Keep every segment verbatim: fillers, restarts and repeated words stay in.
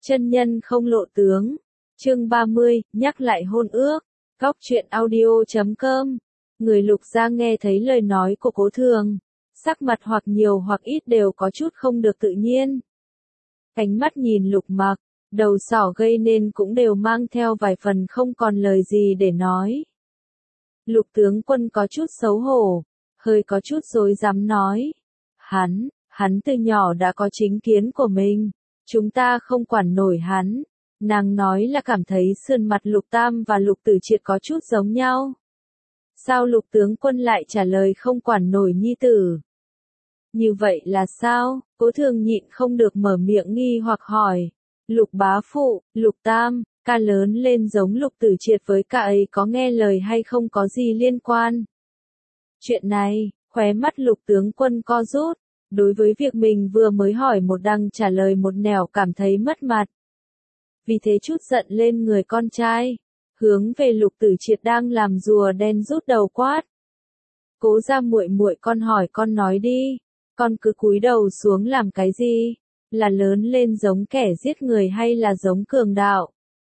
Chân nhân không lộ tướng. Chương ba mươi, nhắc lại hôn ước. Góc truyện audio chấm com. Người Lục gia nghe thấy lời nói của Cố Thường, sắc mặt hoặc nhiều hoặc ít đều có chút không được tự nhiên. Ánh mắt nhìn Lục Mặc, đầu sỏ gây nên cũng đều mang theo vài phần không còn lời gì để nói. Lục tướng quân có chút xấu hổ, hơi có chút rối rắm nói. Hắn, hắn từ nhỏ đã có chính kiến của mình, chúng ta không quản nổi hắn. Nàng nói là cảm thấy sườn mặt Lục Tam và Lục Tử Triệt có chút giống nhau. Sao Lục tướng quân lại trả lời không quản nổi nhi tử? Như vậy là sao? Cố Thường nhịn không được mở miệng nghi hoặc hỏi. Lục bá phụ, Lục Tam, ca lớn lên giống Lục Tử Triệt với ca ấy có nghe lời hay không có gì liên quan? Chuyện này, khóe mắt Lục tướng quân co rút, đối với việc mình vừa mới hỏi một đằng trả lời một nẻo cảm thấy mất mặt. Vì thế chút giận lên người con trai, hướng về Lục Tử Triệt đang làm rùa đen rút đầu quát. Cố gia muội muội, con hỏi con nói đi, con cứ cúi đầu xuống làm cái gì? Là lớn lên giống kẻ giết người hay là giống cường đạo?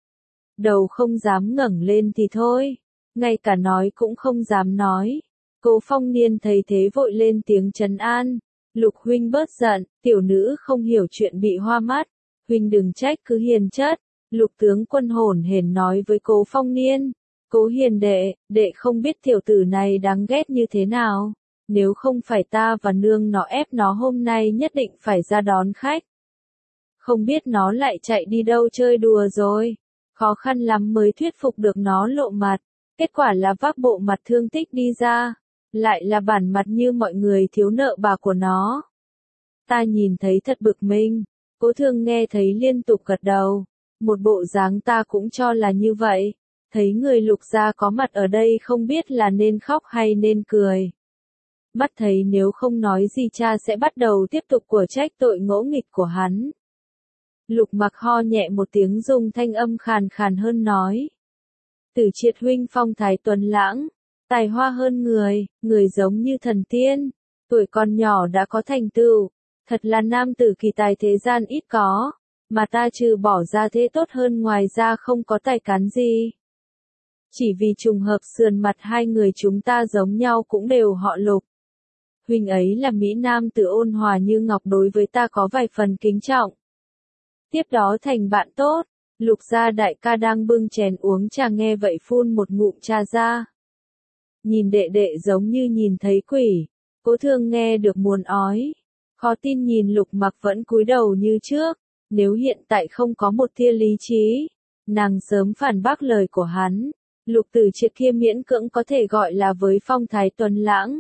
Đầu không dám ngẩng lên thì thôi, ngay cả nói cũng không dám nói. Cố Phong Niên thấy thế vội lên tiếng trấn an. Lục huynh bớt giận, tiểu nữ không hiểu chuyện bị hoa mắt, huynh đừng trách cứ hiền chất. Lục tướng quân hổn hển nói với Cố Phong Niên. Cố hiền đệ, đệ không biết tiểu tử này đáng ghét như thế nào. Nếu không phải ta và nương nó ép nó hôm nay nhất định phải ra đón khách. Không biết nó lại chạy đi đâu chơi đùa rồi. Khó khăn lắm mới thuyết phục được nó lộ mặt. Kết quả là vác bộ mặt thương tích đi ra. Lại là bản mặt như mọi người thiếu nợ bà của nó. Ta nhìn thấy thật bực mình. Cố Thường nghe thấy liên tục gật đầu. Một bộ dáng ta cũng cho là như vậy. Thấy người Lục gia có mặt ở đây không biết là nên khóc hay nên cười. Mắt thấy nếu không nói gì cha sẽ bắt đầu tiếp tục của trách tội ngỗ nghịch của hắn. Lục Mặc ho nhẹ một tiếng dùng thanh âm khàn khàn hơn nói. Tử Triệt huynh phong thái tuấn lãng, tài hoa hơn người, người giống như thần tiên, tuổi còn nhỏ đã có thành tựu, thật là nam tử kỳ tài thế gian ít có, mà ta trừ bỏ ra thế tốt hơn ngoài ra không có tài cán gì. Chỉ vì trùng hợp sườn mặt hai người chúng ta giống nhau cũng đều họ Lục. Huynh ấy là mỹ nam tử ôn hòa như ngọc, đối với ta có vài phần kính trọng. Tiếp đó thành bạn tốt. Lục gia đại ca đang bưng chén uống trà nghe vậy phun một ngụm trà ra. Nhìn đệ đệ giống như nhìn thấy quỷ. Cố Thường nghe được muốn ói. Khó tin nhìn Lục Mặc vẫn cúi đầu như trước. Nếu hiện tại không có một tia lý trí, nàng sớm phản bác lời của hắn. Lục Tử Triệt kia miễn cưỡng có thể gọi là với phong thái tuấn lãng.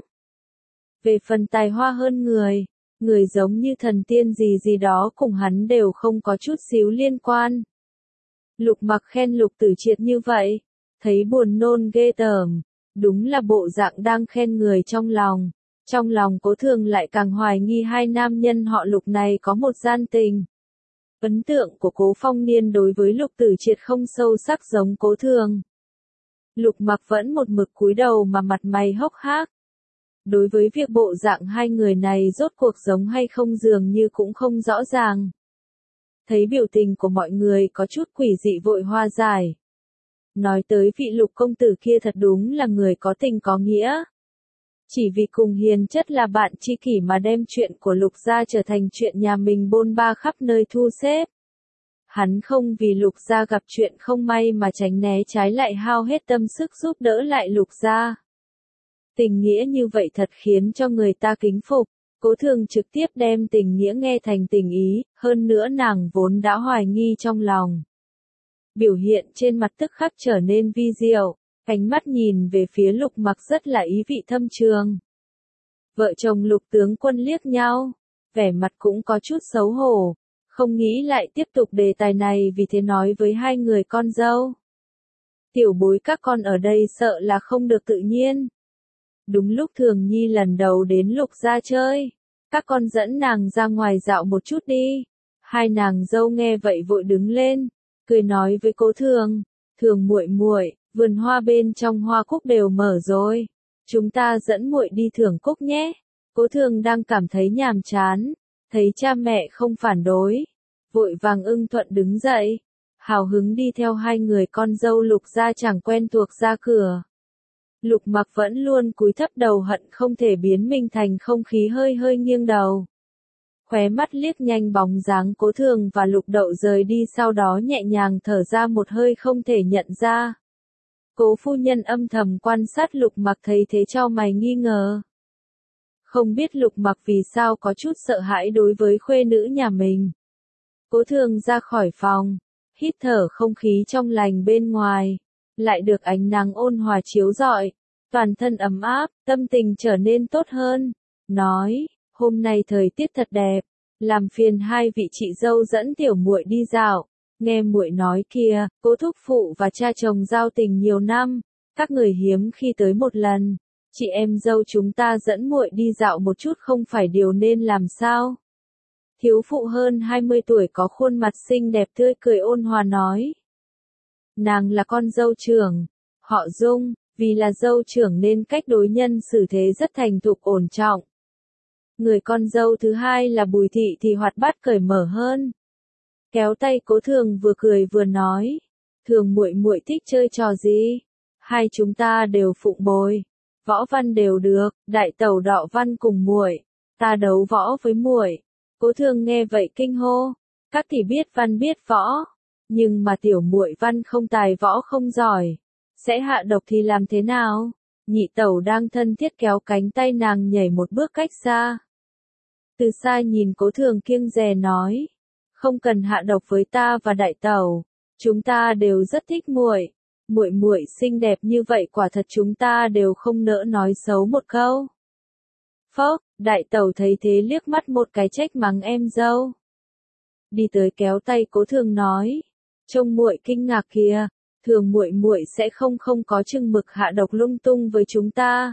Về phần tài hoa hơn người, người giống như thần tiên gì gì đó cùng hắn đều không có chút xíu liên quan. Lục Mặc khen Lục Tử Triệt như vậy, thấy buồn nôn ghê tởm, đúng là bộ dạng đang khen người trong lòng. Trong lòng Cố Thường lại càng hoài nghi hai nam nhân họ Lục này có một gian tình. Ấn tượng của Cố Phong Niên đối với Lục Tử Triệt không sâu sắc giống Cố Thường. Lục Mặc vẫn một mực cúi đầu mà mặt mày hốc hác. Đối với việc bộ dạng hai người này rốt cuộc giống hay không dường như cũng không rõ ràng. Thấy biểu tình của mọi người có chút quỷ dị vội hoa giải. Nói tới vị Lục công tử kia thật đúng là người có tình có nghĩa. Chỉ vì cùng hiền chất là bạn tri kỷ mà đem chuyện của Lục gia trở thành chuyện nhà mình bôn ba khắp nơi thu xếp. Hắn không vì Lục gia gặp chuyện không may mà tránh né, trái lại hao hết tâm sức giúp đỡ lại Lục gia. Tình nghĩa như vậy thật khiến cho người ta kính phục. Cố Thường trực tiếp đem tình nghĩa nghe thành tình ý, hơn nữa nàng vốn đã hoài nghi trong lòng. Biểu hiện trên mặt tức khắc trở nên vi diệu, ánh mắt nhìn về phía Lục Mặc rất là ý vị thâm trường. Vợ chồng Lục tướng quân liếc nhau, vẻ mặt cũng có chút xấu hổ, không nghĩ lại tiếp tục đề tài này, vì thế nói với hai người con dâu. Tiểu bối các con ở đây sợ là không được tự nhiên. Đúng lúc Thường Nhi lần đầu đến Lục gia chơi, các con dẫn nàng ra ngoài dạo một chút đi. Hai nàng dâu nghe vậy vội đứng lên, cười nói với Cố Thường, Thường muội muội, vườn hoa bên trong hoa cúc đều mở rồi, chúng ta dẫn muội đi thưởng cúc nhé. Cố Thường đang cảm thấy nhàm chán, thấy cha mẹ không phản đối, vội vàng ưng thuận đứng dậy, hào hứng đi theo hai người con dâu Lục gia chẳng quen thuộc ra cửa. Lục Mặc vẫn luôn cúi thấp đầu hận không thể biến mình thành không khí hơi hơi nghiêng đầu. Khóe mắt liếc nhanh bóng dáng Cố Thường và Lục Đậu rời đi, sau đó nhẹ nhàng thở ra một hơi không thể nhận ra. Cố phu nhân âm thầm quan sát Lục Mặc thấy thế chau mày nghi ngờ. Không biết Lục Mặc vì sao có chút sợ hãi đối với khuê nữ nhà mình. Cố Thường ra khỏi phòng, hít thở không khí trong lành bên ngoài, lại được ánh nắng ôn hòa chiếu rọi, toàn thân ấm áp, tâm tình trở nên tốt hơn, nói, hôm nay thời tiết thật đẹp, làm phiền hai vị chị dâu dẫn tiểu muội đi dạo. Nghe muội nói kia, Cố thúc phụ và cha chồng giao tình nhiều năm, các người hiếm khi tới một lần, chị em dâu chúng ta dẫn muội đi dạo một chút không phải điều nên làm sao? Thiếu phụ hơn hai mươi tuổi có khuôn mặt xinh đẹp tươi cười ôn hòa nói. Nàng là con dâu trưởng, họ Dung, vì là dâu trưởng nên cách đối nhân xử thế rất thành thục ổn trọng. Người con dâu thứ hai là Bùi Thị thì hoạt bát cởi mở hơn. Kéo tay Cố Thường vừa cười vừa nói, Thường muội muội thích chơi trò gì? Hai chúng ta đều phụng bồi, võ văn đều được, đại tẩu đọ văn cùng muội, ta đấu võ với muội. Cố Thường nghe vậy kinh hô, các tỷ biết văn biết võ, nhưng mà tiểu muội văn không tài võ không giỏi, sẽ hạ độc thì làm thế nào? Nhị tẩu đang thân thiết kéo cánh tay nàng nhảy một bước cách xa. Từ xa nhìn Cố Thường kiêng dè nói, không cần hạ độc với ta và đại tẩu, chúng ta đều rất thích muội, muội muội xinh đẹp như vậy quả thật chúng ta đều không nỡ nói xấu một câu. Phốc, đại tẩu thấy thế liếc mắt một cái trách mắng em dâu. Đi tới kéo tay Cố Thường nói, trông muội kinh ngạc kìa, Thường muội muội sẽ không không có chừng mực hạ độc lung tung với chúng ta.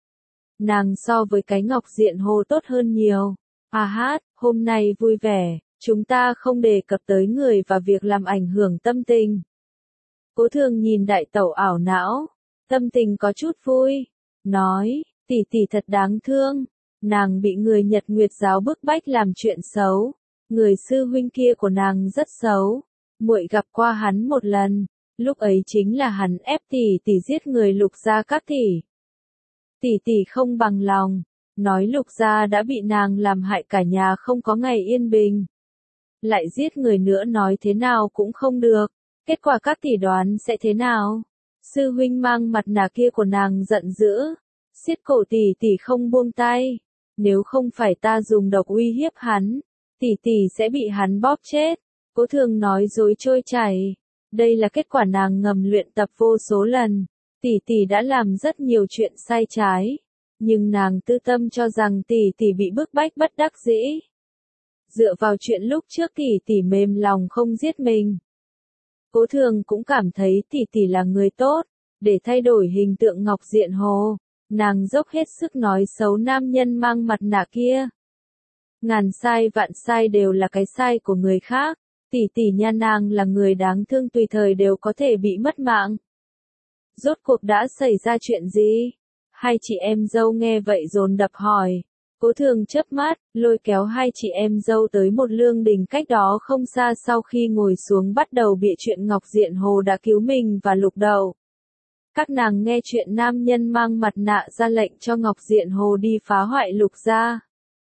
Nàng so với cái Ngọc Diện Hồ tốt hơn nhiều. À hát, hôm nay vui vẻ, chúng ta không đề cập tới người và việc làm ảnh hưởng tâm tình. Cố Thường nhìn đại tẩu ảo não, tâm tình có chút vui, nói, tỷ tỷ thật đáng thương, nàng bị người Nhật Nguyệt giáo bức bách làm chuyện xấu, người sư huynh kia của nàng rất xấu, muội gặp qua hắn một lần, lúc ấy chính là hắn ép tỷ tỷ giết người Lục gia các tỷ. Tỷ tỷ không bằng lòng, nói Lục gia đã bị nàng làm hại cả nhà không có ngày yên bình. Lại giết người nữa nói thế nào cũng không được, kết quả các tỷ đoán sẽ thế nào? Sư huynh mang mặt nạ kia của nàng giận dữ, siết cổ tỷ tỷ không buông tay, nếu không phải ta dùng độc uy hiếp hắn, tỷ tỷ sẽ bị hắn bóp chết. Cố Thường nói dối trôi chảy, đây là kết quả nàng ngầm luyện tập vô số lần, tỷ tỷ đã làm rất nhiều chuyện sai trái, nhưng nàng tư tâm cho rằng tỷ tỷ bị bức bách bất đắc dĩ. Dựa vào chuyện lúc trước tỷ tỷ mềm lòng không giết mình. Cố Thường cũng cảm thấy tỷ tỷ là người tốt, để thay đổi hình tượng Ngọc Diện Hồ, nàng dốc hết sức nói xấu nam nhân mang mặt nạ kia. Ngàn sai vạn sai đều là cái sai của người khác, tỷ tỷ nha nàng là người đáng thương tùy thời đều có thể bị mất mạng. Rốt cuộc đã xảy ra chuyện gì? Hai chị em dâu nghe vậy dồn đập hỏi. Cố Thường chớp mắt, lôi kéo hai chị em dâu tới một lương đình cách đó không xa, sau khi ngồi xuống bắt đầu bịa chuyện Ngọc Diện Hồ đã cứu mình và Lục Đậu. Các nàng nghe chuyện nam nhân mang mặt nạ ra lệnh cho Ngọc Diện Hồ đi phá hoại Lục gia.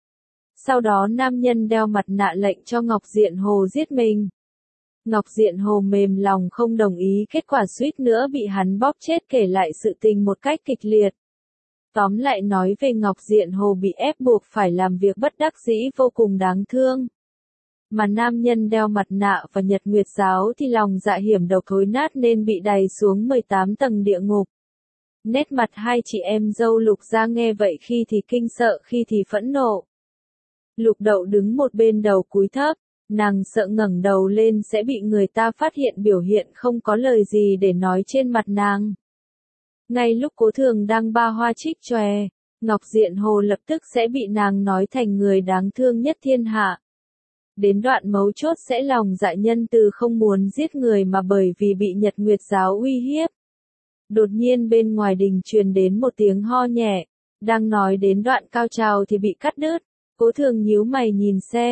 Sau đó nam nhân đeo mặt nạ lệnh cho Ngọc Diện Hồ giết mình. Ngọc Diện Hồ mềm lòng không đồng ý, kết quả suýt nữa bị hắn bóp chết, kể lại sự tình một cách kịch liệt. Tóm lại nói về Ngọc Diện Hồ bị ép buộc phải làm việc bất đắc dĩ vô cùng đáng thương. Mà nam nhân đeo mặt nạ và Nhật Nguyệt giáo thì lòng dạ hiểm độc thối nát nên bị đày xuống mười tám tầng địa ngục. Nét mặt hai chị em dâu Lục gia nghe vậy khi thì kinh sợ khi thì phẫn nộ. Lục Đậu đứng một bên đầu cúi thấp, nàng sợ ngẩng đầu lên sẽ bị người ta phát hiện biểu hiện không có lời gì để nói trên mặt nàng. Ngay lúc Cố Thường đang ba hoa trích chòe, Ngọc Diện Hồ lập tức sẽ bị nàng nói thành người đáng thương nhất thiên hạ. Đến đoạn mấu chốt sẽ lòng dạ nhân từ không muốn giết người mà bởi vì bị Nhật Nguyệt giáo uy hiếp. Đột nhiên bên ngoài đình truyền đến một tiếng ho nhẹ, đang nói đến đoạn cao trào thì bị cắt đứt. Cố Thường nhíu mày nhìn xem,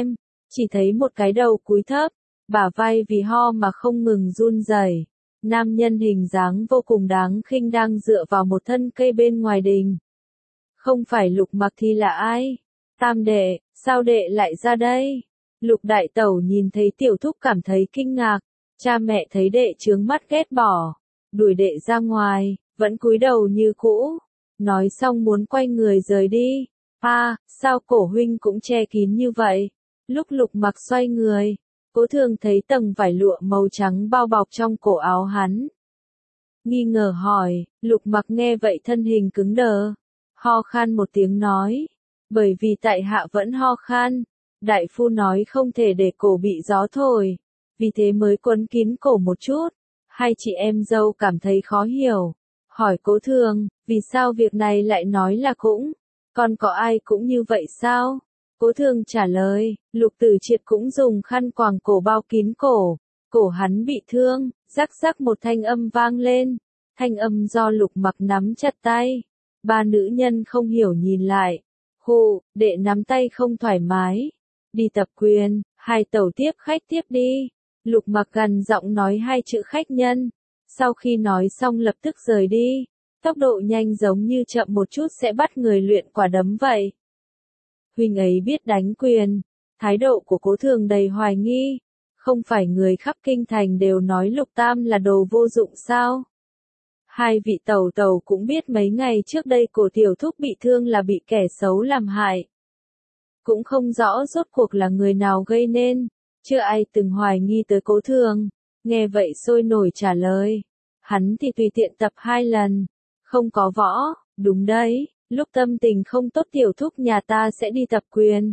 chỉ thấy một cái đầu cúi thấp, bả vai vì ho mà không ngừng run rẩy. Nam nhân hình dáng vô cùng đáng khinh đang dựa vào một thân cây bên ngoài đình. Không phải Lục Mặc thì là ai? Tam đệ, sao đệ lại ra đây? Lục đại tẩu nhìn thấy tiểu thúc cảm thấy kinh ngạc, cha mẹ thấy đệ trướng mắt ghét bỏ, đuổi đệ ra ngoài, vẫn cúi đầu như cũ. Nói xong muốn quay người rời đi. À, sao cổ huynh cũng che kín như vậy? Lúc Lục Mặc xoay người, Cố Thường thấy tầng vải lụa màu trắng bao bọc trong cổ áo hắn. Nghi ngờ hỏi, Lục Mặc nghe vậy thân hình cứng đờ, ho khan một tiếng nói, bởi vì tại hạ vẫn ho khan, đại phu nói không thể để cổ bị gió thổi, vì thế mới quấn kín cổ một chút. Hai chị em dâu cảm thấy khó hiểu, hỏi Cố Thường, vì sao việc này lại nói là cũng, còn có ai cũng như vậy sao? Cố Thường trả lời, Lục Tử Triệt cũng dùng khăn quàng cổ bao kín cổ, cổ hắn bị thương, rắc rắc một thanh âm vang lên, thanh âm do Lục Mặc nắm chặt tay. Ba nữ nhân không hiểu nhìn lại, hù, đệ nắm tay không thoải mái, đi tập quyền, hai tẩu tiếp khách tiếp đi. Lục Mặc gần giọng nói hai chữ khách nhân, sau khi nói xong lập tức rời đi, tốc độ nhanh giống như chậm một chút sẽ bắt người luyện quả đấm vậy. Huynh ấy biết đánh quyền, thái độ của Cố Thường đầy hoài nghi, không phải người khắp kinh thành đều nói Lục Tam là đồ vô dụng sao? Hai vị tẩu tẩu cũng biết mấy ngày trước đây cổ tiểu thúc bị thương là bị kẻ xấu làm hại. Cũng không rõ rốt cuộc là người nào gây nên, chưa ai từng hoài nghi tới Cố Thường. Nghe vậy sôi nổi trả lời, hắn thì tùy tiện tập hai lần, không có võ, đúng đấy, lúc tâm tình không tốt tiểu thúc nhà ta sẽ đi tập quyền.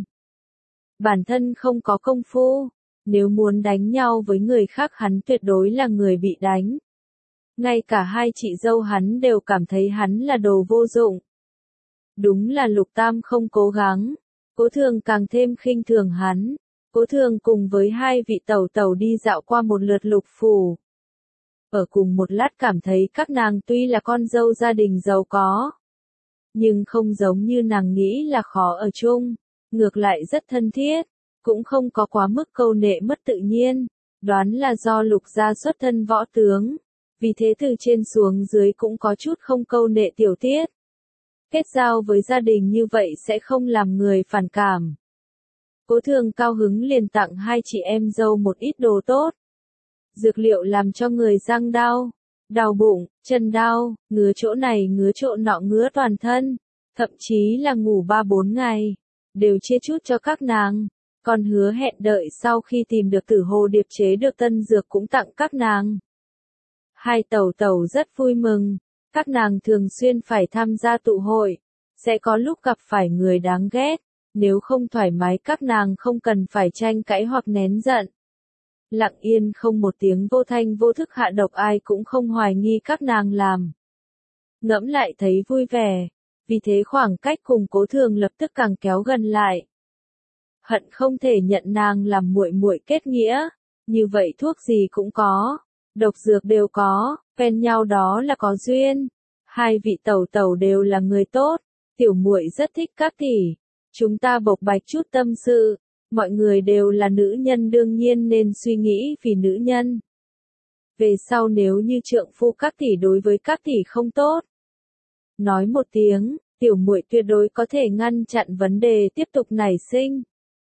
Bản thân không có công phu, nếu muốn đánh nhau với người khác hắn tuyệt đối là người bị đánh. Ngay cả hai chị dâu hắn đều cảm thấy hắn là đồ vô dụng. Đúng là Lục Tam không cố gắng, Cố Thường càng thêm khinh thường hắn. Cố Thường cùng với hai vị tẩu tẩu đi dạo qua một lượt Lục phủ. Ở cùng một lát cảm thấy các nàng tuy là con dâu gia đình giàu có, nhưng không giống như nàng nghĩ là khó ở chung, ngược lại rất thân thiết, cũng không có quá mức câu nệ mất tự nhiên, đoán là do Lục gia xuất thân võ tướng, vì thế từ trên xuống dưới cũng có chút không câu nệ tiểu tiết. Kết giao với gia đình như vậy sẽ không làm người phản cảm. Cố Thường cao hứng liền tặng hai chị em dâu một ít đồ tốt. Dược liệu làm cho người răng đau, đau bụng, chân đau, ngứa chỗ này ngứa chỗ nọ ngứa toàn thân, thậm chí là ngủ ba bốn ngày, đều chia chút cho các nàng, còn hứa hẹn đợi sau khi tìm được Tử Hồ Điệp chế được tân dược cũng tặng các nàng. Hai tẩu tẩu rất vui mừng, các nàng thường xuyên phải tham gia tụ hội, sẽ có lúc gặp phải người đáng ghét, nếu không thoải mái các nàng không cần phải tranh cãi hoặc nén giận. Lặng yên không một tiếng vô thanh vô thức hạ độc ai cũng không hoài nghi các nàng làm. Ngẫm lại thấy vui vẻ, vì thế khoảng cách cùng Cố Thường lập tức càng kéo gần lại. Hận không thể nhận nàng làm muội muội kết nghĩa, như vậy thuốc gì cũng có, độc dược đều có, phen nhau đó là có duyên. Hai vị tẩu tẩu đều là người tốt, tiểu muội rất thích các tỷ, chúng ta bộc bạch chút tâm sự. Mọi người đều là nữ nhân đương nhiên nên suy nghĩ vì nữ nhân. Về sau nếu như trượng phu các tỷ đối với các tỷ không tốt, nói một tiếng, tiểu muội tuyệt đối có thể ngăn chặn vấn đề tiếp tục nảy sinh.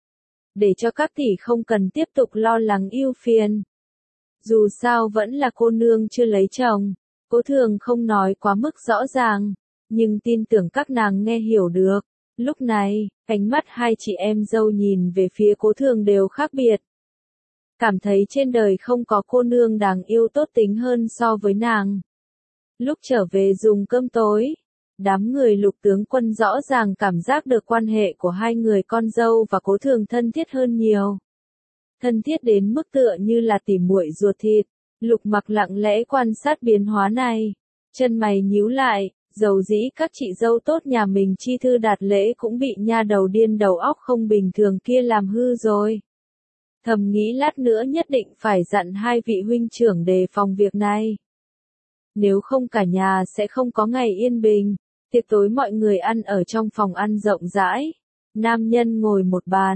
Để cho các tỷ không cần tiếp tục lo lắng ưu phiền. Dù sao vẫn là cô nương chưa lấy chồng, Cố Thường không nói quá mức rõ ràng, nhưng tin tưởng các nàng nghe hiểu được. Lúc này, ánh mắt hai chị em dâu nhìn về phía Cố Thường đều khác biệt. Cảm thấy trên đời không có cô nương đáng yêu tốt tính hơn so với nàng. Lúc trở về dùng cơm tối, đám người Lục tướng quân rõ ràng cảm giác được quan hệ của hai người con dâu và Cố Thường thân thiết hơn nhiều. Thân thiết đến mức tựa như là tỉ muội ruột thịt. Lục Mặc lặng lẽ quan sát biến hóa này, chân mày nhíu lại. Dầu dĩ các chị dâu tốt nhà mình chi thư đạt lễ cũng bị nha đầu điên đầu óc không bình thường kia làm hư rồi. Thầm nghĩ lát nữa nhất định phải dặn hai vị huynh trưởng đề phòng việc này. Nếu không cả nhà sẽ không có ngày yên bình. Tiệc tối mọi người ăn ở trong phòng ăn rộng rãi. Nam nhân ngồi một bàn,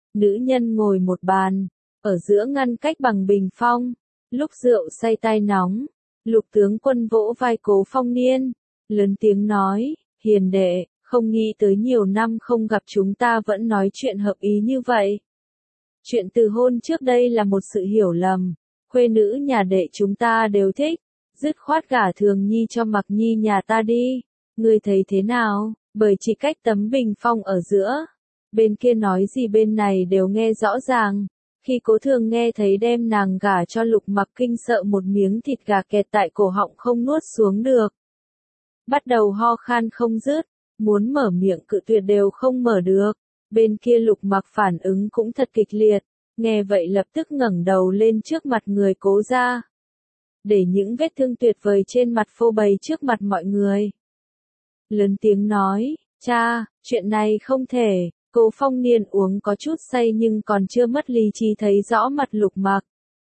Nữ nhân ngồi một bàn, ở giữa ngăn cách bằng bình phong, lúc rượu say tai nóng, Lục tướng quân vỗ vai Cố Phong Niên, lớn tiếng nói, hiền đệ, không nghĩ tới nhiều năm không gặp chúng ta vẫn nói chuyện hợp ý như vậy. Chuyện từ hôn trước đây là một sự hiểu lầm, khuê nữ nhà đệ chúng ta đều thích, dứt khoát gả Thường Nhi cho Mặc Nhi nhà ta đi, ngươi thấy thế nào, bởi chỉ cách tấm bình phong ở giữa. Bên kia nói gì bên này đều nghe rõ ràng, khi Cố Thường nghe thấy đem nàng gả cho Lục Mặc kinh sợ một miếng thịt gà kẹt tại cổ họng không nuốt xuống được. Bắt đầu ho khan không dứt, muốn mở miệng cự tuyệt đều không mở được, bên kia Lục Mặc phản ứng cũng thật kịch liệt, nghe vậy lập tức ngẩng đầu lên trước mặt người Cố gia, để những vết thương tuyệt vời trên mặt phô bày trước mặt mọi người. Lớn tiếng nói, cha, chuyện này không thể. Cố Phong Niên uống có chút say nhưng còn chưa mất lý trí thấy rõ mặt Lục Mặc.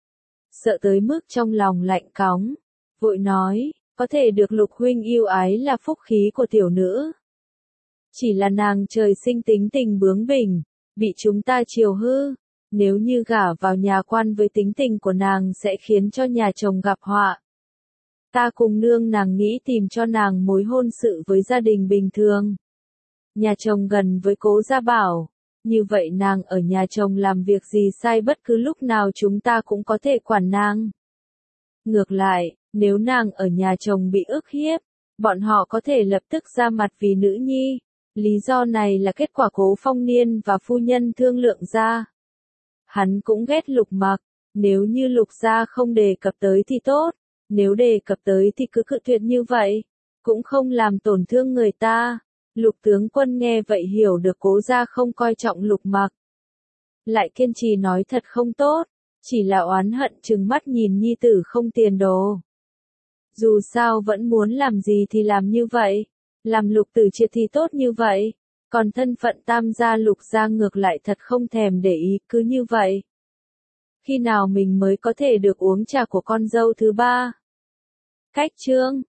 Sợ tới mức trong lòng lạnh cóng, vội nói, có thể được Lục huynh yêu ái là phúc khí của tiểu nữ. Chỉ là nàng trời sinh tính tình bướng bỉnh, bị chúng ta chiều hư, nếu như gả vào nhà quan với tính tình của nàng sẽ khiến cho nhà chồng gặp họa. Ta cùng nương nàng nghĩ tìm cho nàng mối hôn sự với gia đình bình thường. Nhà chồng gần với Cố gia bảo, như vậy nàng ở nhà chồng làm việc gì sai bất cứ lúc nào chúng ta cũng có thể quản nàng. Ngược lại, nếu nàng ở nhà chồng bị ức hiếp, bọn họ có thể lập tức ra mặt vì nữ nhi. Lý do này là kết quả Cố Phong Niên và phu nhân thương lượng ra. Hắn cũng ghét Lục Mặc, nếu như Lục gia không đề cập tới thì tốt, nếu đề cập tới thì cứ cự tuyệt như vậy, cũng không làm tổn thương người ta. Lục tướng quân nghe vậy hiểu được Cố gia không coi trọng Lục Mặc. Lại kiên trì nói thật không tốt, chỉ là oán hận trừng mắt nhìn nhi tử không tiền đồ. Dù sao vẫn muốn làm gì thì làm như vậy, làm Lục tử triệt thì tốt như vậy, còn thân phận tam gia Lục gia ngược lại thật không thèm để ý cứ như vậy. Khi nào mình mới có thể được uống trà của con dâu thứ ba? Cách chương